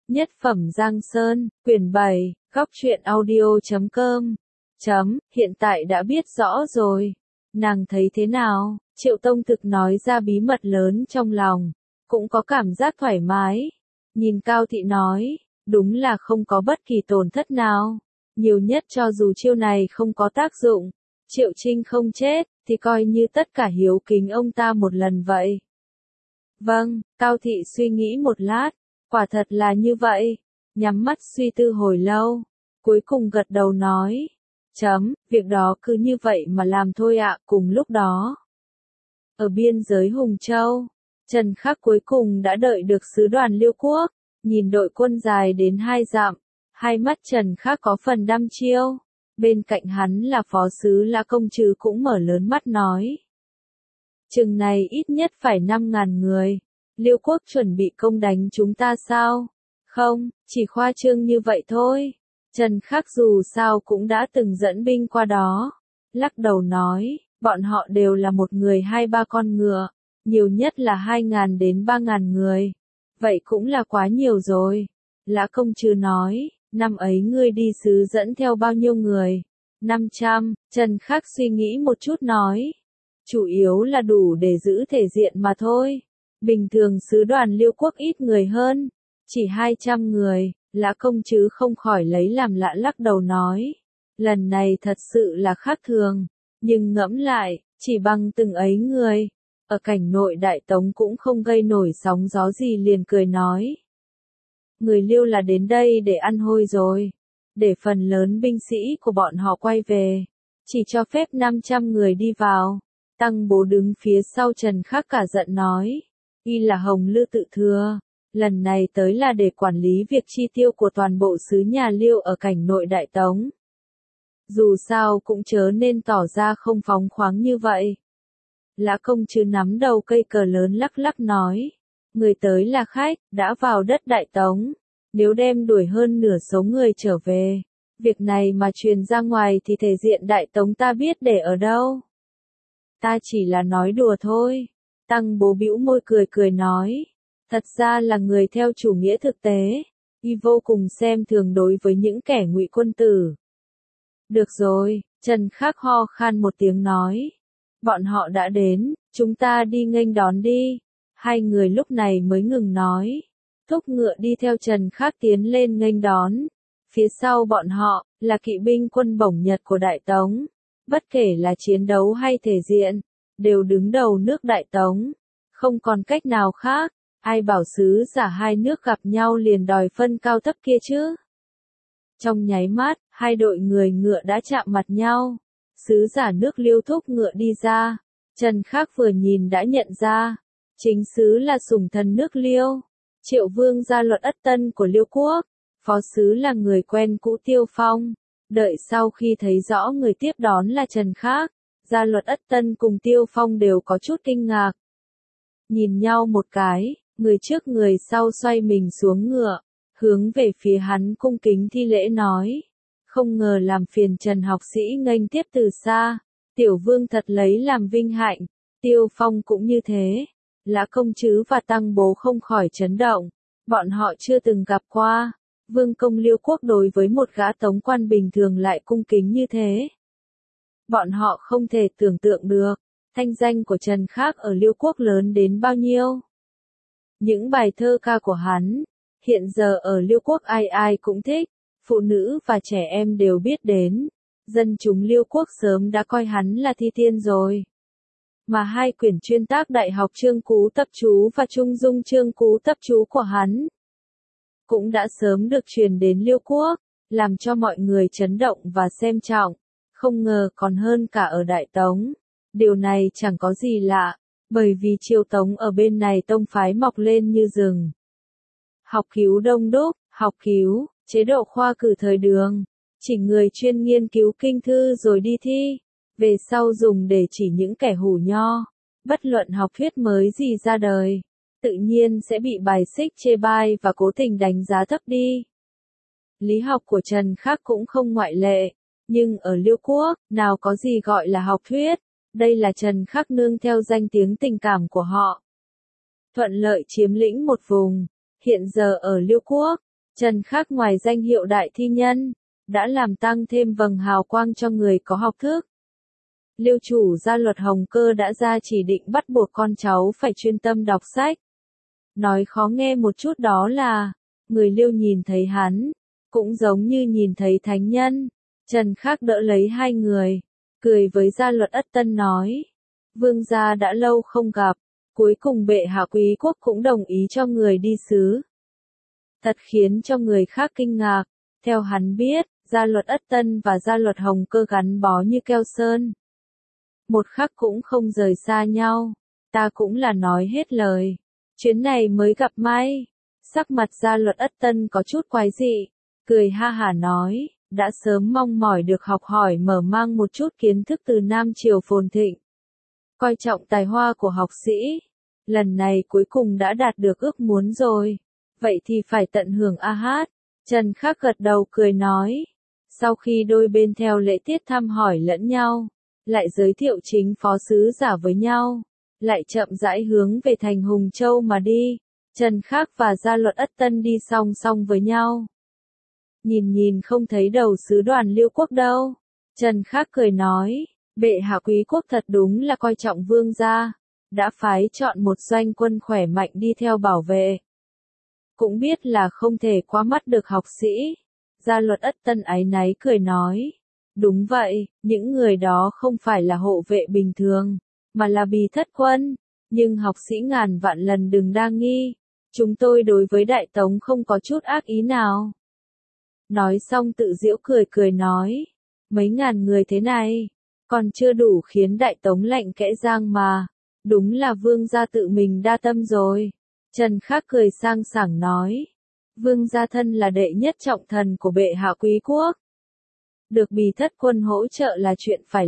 Nhất phẩm Giang Sơn, quyển 7, góc truyện audio.com. Hiện tại đã biết rõ rồi. Nàng thấy thế nào? Triệu Tông thực nói ra bí mật lớn trong lòng, cũng có cảm giác thoải mái. Nhìn Cao Thị nói, đúng là không có bất kỳ tổn thất nào. Nhiều nhất cho dù chiêu này không có tác dụng, Triệu Trinh không chết, thì coi như tất cả hiếu kính ông ta một lần vậy. Vâng, Cao Thị suy nghĩ một lát, quả thật là như vậy, nhắm mắt suy tư hồi lâu, cuối cùng gật đầu nói. Việc đó cứ như vậy mà làm thôi ạ. Cùng lúc đó, ở biên giới Hùng Châu, Trần Khắc cuối cùng đã đợi được sứ đoàn Liêu Quốc, nhìn đội quân dài đến 2 dặm, hai mắt Trần Khắc có phần đăm chiêu, bên cạnh hắn là phó sứ Lã Công Trứ cũng mở lớn mắt nói. Chừng này ít nhất phải 5.000 người, Liêu Quốc chuẩn bị công đánh chúng ta sao? Không, chỉ khoa trương như vậy thôi. Trần Khắc dù sao cũng đã từng dẫn binh qua đó, lắc đầu nói, bọn họ đều là một người 2-3 con ngựa, nhiều nhất là 2.000 đến 3.000 người. Vậy cũng là quá nhiều rồi. Lã Công Trứ nói, năm ấy ngươi đi sứ dẫn theo bao nhiêu người? 500, Trần Khắc suy nghĩ một chút nói. Chủ yếu là đủ để giữ thể diện mà thôi. Bình thường sứ đoàn Liêu Quốc ít người hơn, chỉ 200 người. Lã Công Trứ không khỏi lấy làm lạ lắc đầu nói. Lần này thật sự là khác thường, nhưng ngẫm lại, chỉ bằng từng ấy người, ở cảnh nội Đại Tống cũng không gây nổi sóng gió gì, liền cười nói. Người Liêu là đến đây để ăn hôi rồi, để phần lớn binh sĩ của bọn họ quay về, chỉ cho phép 500 người đi vào. Tăng Bố đứng phía sau Trần Khắc cả giận nói. Y là Hồng Lư tự thừa. Lần này tới là để quản lý việc chi tiêu của toàn bộ xứ nhà Liêu ở cảnh nội Đại Tống. Dù sao cũng chớ nên tỏ ra không phóng khoáng như vậy. Lã Công Trứ nắm đầu cây cờ lớn lắc lắc nói. Người tới là khách, đã vào đất Đại Tống. Nếu đem đuổi hơn nửa số người trở về, việc này mà truyền ra ngoài thì thể diện Đại Tống ta biết để ở đâu. Ta chỉ là nói đùa thôi. Tăng Bố bĩu môi cười cười nói. Thật ra là người theo chủ nghĩa thực tế, y vô cùng xem thường đối với những kẻ ngụy quân tử. Được rồi, Trần Khắc ho khan một tiếng nói. Bọn họ đã đến, chúng ta đi nghênh đón đi. Hai người lúc này mới ngừng nói. Thúc ngựa đi theo Trần Khắc tiến lên nghênh đón. Phía sau bọn họ, là kỵ binh quân Bổng Nhật của Đại Tống. Bất kể là chiến đấu hay thể diện, đều đứng đầu nước Đại Tống. Không còn cách nào khác. Ai bảo sứ giả hai nước gặp nhau liền đòi phân cao thấp kia chứ? Trong nháy mắt, hai đội người ngựa đã chạm mặt nhau. Sứ giả nước Liêu thúc ngựa đi ra. Trần Khắc vừa nhìn đã nhận ra. Chính sứ là sủng thần nước Liêu. Triệu Vương Gia Luật Ất Tân của Liêu Quốc. Phó sứ là người quen cũ Tiêu Phong. Đợi sau khi thấy rõ người tiếp đón là Trần Khắc, Gia Luật Ất Tân cùng Tiêu Phong đều có chút kinh ngạc. Nhìn nhau một cái. Người trước người sau xoay mình xuống ngựa, hướng về phía hắn cung kính thi lễ nói. Không ngờ làm phiền Trần học sĩ nghênh tiếp từ xa, tiểu vương thật lấy làm vinh hạnh. Tiêu Phong cũng như thế. Lã Công Trứ và Tăng Bố không khỏi chấn động. Bọn họ chưa từng gặp qua. Vương công Liêu Quốc đối với một gã tống quan bình thường lại cung kính như thế. Bọn họ không thể tưởng tượng được, thanh danh của Trần Khắc ở Liêu Quốc lớn đến bao nhiêu. Những bài thơ ca của hắn, hiện giờ ở Liêu Quốc ai ai cũng thích, phụ nữ và trẻ em đều biết đến. Dân chúng Liêu Quốc sớm đã coi hắn là thi tiên rồi. Mà hai quyển chuyên tác Đại học Chương Cú Tập Chú và Trung Dung Chương Cú Tập Chú của hắn cũng đã sớm được truyền đến Liêu Quốc, làm cho mọi người chấn động và xem trọng. Không ngờ còn hơn cả ở Đại Tống. Điều này chẳng có gì lạ. Bởi vì Triều Tống ở bên này tông phái mọc lên như rừng. Học cứu đông đúc, học cứu, chế độ khoa cử thời Đường, chỉ người chuyên nghiên cứu kinh thư rồi đi thi, về sau dùng để chỉ những kẻ hủ nho. Bất luận học thuyết mới gì ra đời, tự nhiên sẽ bị bài xích chê bai và cố tình đánh giá thấp đi. Lý học của Trần Khắc cũng không ngoại lệ, nhưng ở Liêu Quốc, nào có gì gọi là học thuyết. Đây là Trần Khắc nương theo danh tiếng tình cảm của họ. Thuận lợi chiếm lĩnh một vùng. Hiện giờ ở Liêu Quốc, Trần Khắc ngoài danh hiệu đại thi nhân, đã làm tăng thêm vầng hào quang cho người có học thức. Liêu chủ gia luật Hồng Cơ đã ra chỉ định bắt buộc con cháu phải chuyên tâm đọc sách. Nói khó nghe một chút đó là, người Liêu nhìn thấy hắn, cũng giống như nhìn thấy thánh nhân. Trần Khắc đỡ lấy hai người, cười với gia luật Ất Tân nói, vương gia đã lâu không gặp, cuối cùng bệ hạ quý quốc cũng đồng ý cho người đi sứ. Thật khiến cho người khác kinh ngạc, theo hắn biết, gia luật Ất Tân và gia luật Hồng Cơ gắn bó như keo sơn. Một khắc cũng không rời xa nhau, ta cũng là nói hết lời. Chuyến này mới gặp may. Sắc mặt gia luật Ất Tân có chút quái dị, cười ha hả nói, đã sớm mong mỏi được học hỏi mở mang một chút kiến thức từ Nam Triều phồn thịnh. Coi trọng tài hoa của học sĩ, lần này cuối cùng đã đạt được ước muốn rồi, vậy thì phải tận hưởng a hát. Trần Khắc gật đầu cười nói, sau khi đôi bên theo lễ tiết thăm hỏi lẫn nhau, lại giới thiệu chính phó sứ giả với nhau, lại chậm rãi hướng về thành Hùng Châu mà đi. Trần Khắc và gia luật Ất Tân đi song song với nhau. Nhìn không thấy đầu sứ đoàn Liêu quốc đâu. Trần Khắc cười nói, bệ hạ quý quốc thật đúng là coi trọng vương gia, đã phái chọn một doanh quân khỏe mạnh đi theo bảo vệ. Cũng biết là không thể qua mắt được học sĩ. Gia luật Ất Tân áy náy cười nói, đúng vậy, những người đó không phải là hộ vệ bình thường, mà là bì thất quân, nhưng học sĩ ngàn vạn lần đừng đa nghi, chúng tôi đối với Đại Tống không có chút ác ý nào. Nói xong tự giễu cười nói, mấy ngàn người thế này, còn chưa đủ khiến Đại Tống lạnh kẽ răng mà, đúng là vương gia tự mình đa tâm rồi. Trần Khắc cười sang sảng nói, vương gia thân là đệ nhất trọng thần của bệ hạ quý quốc. Được bì thất quân hỗ trợ là chuyện phải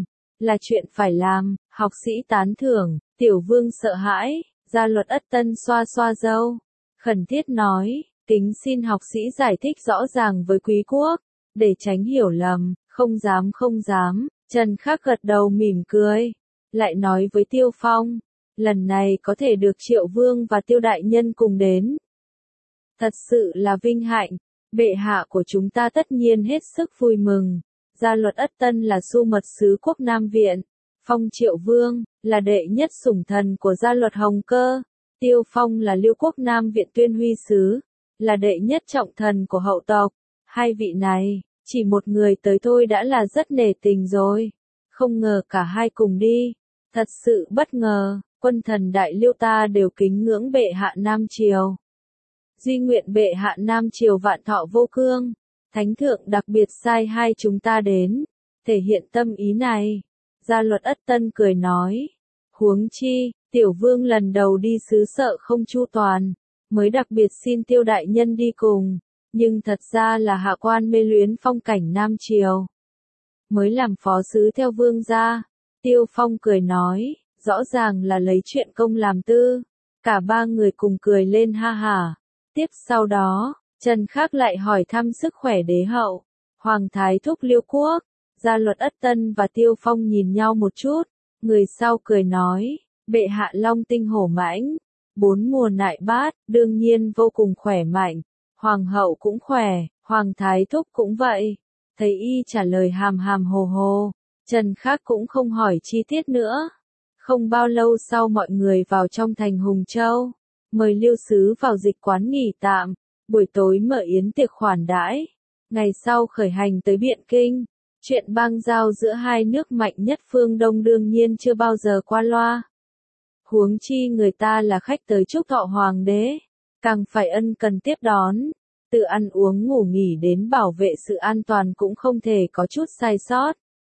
làm, học sĩ tán thưởng, tiểu vương sợ hãi. Gia luật Ất Tân xoa xoa râu, khẩn thiết nói, kính xin học sĩ giải thích rõ ràng với quý quốc, để tránh hiểu lầm. Không dám. Trần Khắc gật đầu mỉm cười, lại nói với Tiêu Phong, lần này có thể được Triệu Vương và Tiêu Đại Nhân cùng đến, thật sự là vinh hạnh, bệ hạ của chúng ta tất nhiên hết sức vui mừng. Gia luật Ất Tân là Xu Mật sứ quốc Nam Viện, phong Triệu Vương, là đệ nhất sủng thần của gia luật Hồng Cơ. Tiêu Phong là Liêu quốc Nam Viện Tuyên Huy sứ, là đệ nhất trọng thần của hậu tộc. Hai vị này, chỉ một người tới thôi đã là rất nể tình rồi. Không ngờ cả hai cùng đi, thật sự bất ngờ. Quân thần Đại Liêu ta đều kính ngưỡng bệ hạ Nam Triều. Duy nguyện bệ hạ Nam Triều vạn thọ vô cương. Thánh thượng đặc biệt sai hai chúng ta đến, thể hiện tâm ý này. Gia luật Ất Tân cười nói, huống chi, tiểu vương lần đầu đi xứ sợ không chu toàn, mới đặc biệt xin Tiêu đại nhân đi cùng, nhưng thật ra là hạ quan mê luyến phong cảnh Nam Triều, mới làm phó sứ theo vương gia. Tiêu Phong cười nói, rõ ràng là lấy chuyện công làm tư. Cả ba người cùng cười lên ha hả. Tiếp sau đó, Trần Khắc lại hỏi thăm sức khỏe đế hậu, Hoàng Thái Thúc Liêu quốc. Gia luật Ất Tân và Tiêu Phong nhìn nhau một chút, người sau cười nói, bệ hạ long tinh hổ mãnh, 4 mùa nại bát, đương nhiên vô cùng khỏe mạnh, Hoàng hậu cũng khỏe, Hoàng Thái Thúc cũng vậy. Thấy y trả lời hàm hàm hồ hồ, Trần Khắc cũng không hỏi chi tiết nữa. Không bao lâu sau mọi người vào trong thành Hùng Châu, mời Liêu sứ vào dịch quán nghỉ tạm, buổi tối mở yến tiệc khoản đãi, ngày sau khởi hành tới Biện Kinh. Chuyện bang giao giữa hai nước mạnh nhất phương Đông đương nhiên chưa bao giờ qua loa. Huống chi người ta là khách tới chúc thọ hoàng đế, càng phải ân cần tiếp đón, từ ăn uống ngủ nghỉ đến bảo vệ sự an toàn cũng không thể có chút sai sót.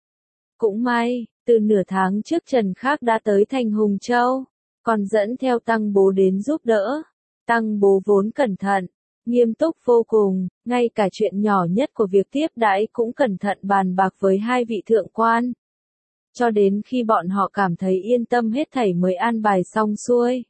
Cũng may, từ nửa tháng trước Trần Khắc đã tới thành Hùng Châu, còn dẫn theo Tăng Bố đến giúp đỡ. Tăng Bố vốn cẩn thận, nghiêm túc vô cùng, ngay cả chuyện nhỏ nhất của việc tiếp đãi cũng cẩn thận bàn bạc với hai vị thượng quan. Cho đến khi bọn họ cảm thấy yên tâm hết thảy mới an bài xong xuôi.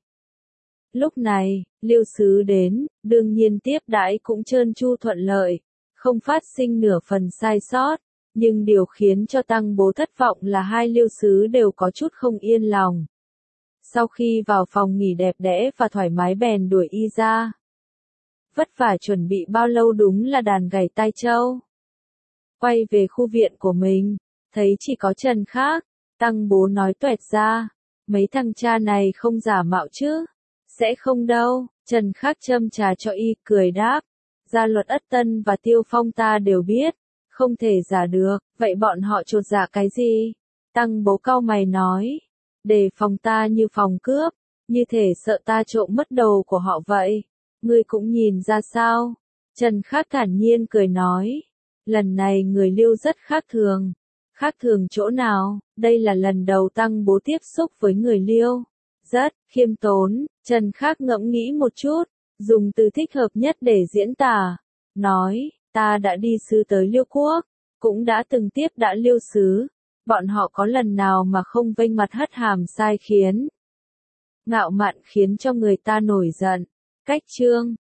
Lúc này, Liêu sứ đến, đương nhiên tiếp đãi cũng trơn tru thuận lợi, không phát sinh nửa phần sai sót, nhưng điều khiến cho Tăng Bố thất vọng là hai Liêu sứ đều có chút không yên lòng. Sau khi vào phòng nghỉ đẹp đẽ và thoải mái bèn đuổi y ra. vất vả chuẩn bị bao lâu đúng là đàn gảy tai trâu. Quay về khu viện của mình, thấy chỉ có Trần Khác, Tăng Bố nói toẹt ra, mấy thằng cha này không giả mạo chứ? Sẽ không đâu, Trần Khác châm trà cho y cười đáp, gia luật Ất Tân và Tiêu Phong ta đều biết, không thể giả được, vậy bọn họ chột dạ cái gì? Tăng Bố cau mày nói, đề phòng ta như phòng cướp, như thể sợ ta trộm mất đồ của họ vậy. Ngươi cũng nhìn ra sao? Trần Khác thản nhiên cười nói, lần này người Liêu rất khác thường. Khác thường chỗ nào? Đây là lần đầu Tăng Bố tiếp xúc với người Liêu. Rất khiêm tốn, Trần Khác ngẫm nghĩ một chút, dùng từ thích hợp nhất để diễn tả. Nói, ta đã đi sứ tới Liêu Quốc, cũng đã từng tiếp đã Liêu sứ. Bọn họ có lần nào mà không vênh mặt hất hàm sai khiến. Ngạo mạn khiến cho người ta nổi giận. Cách chương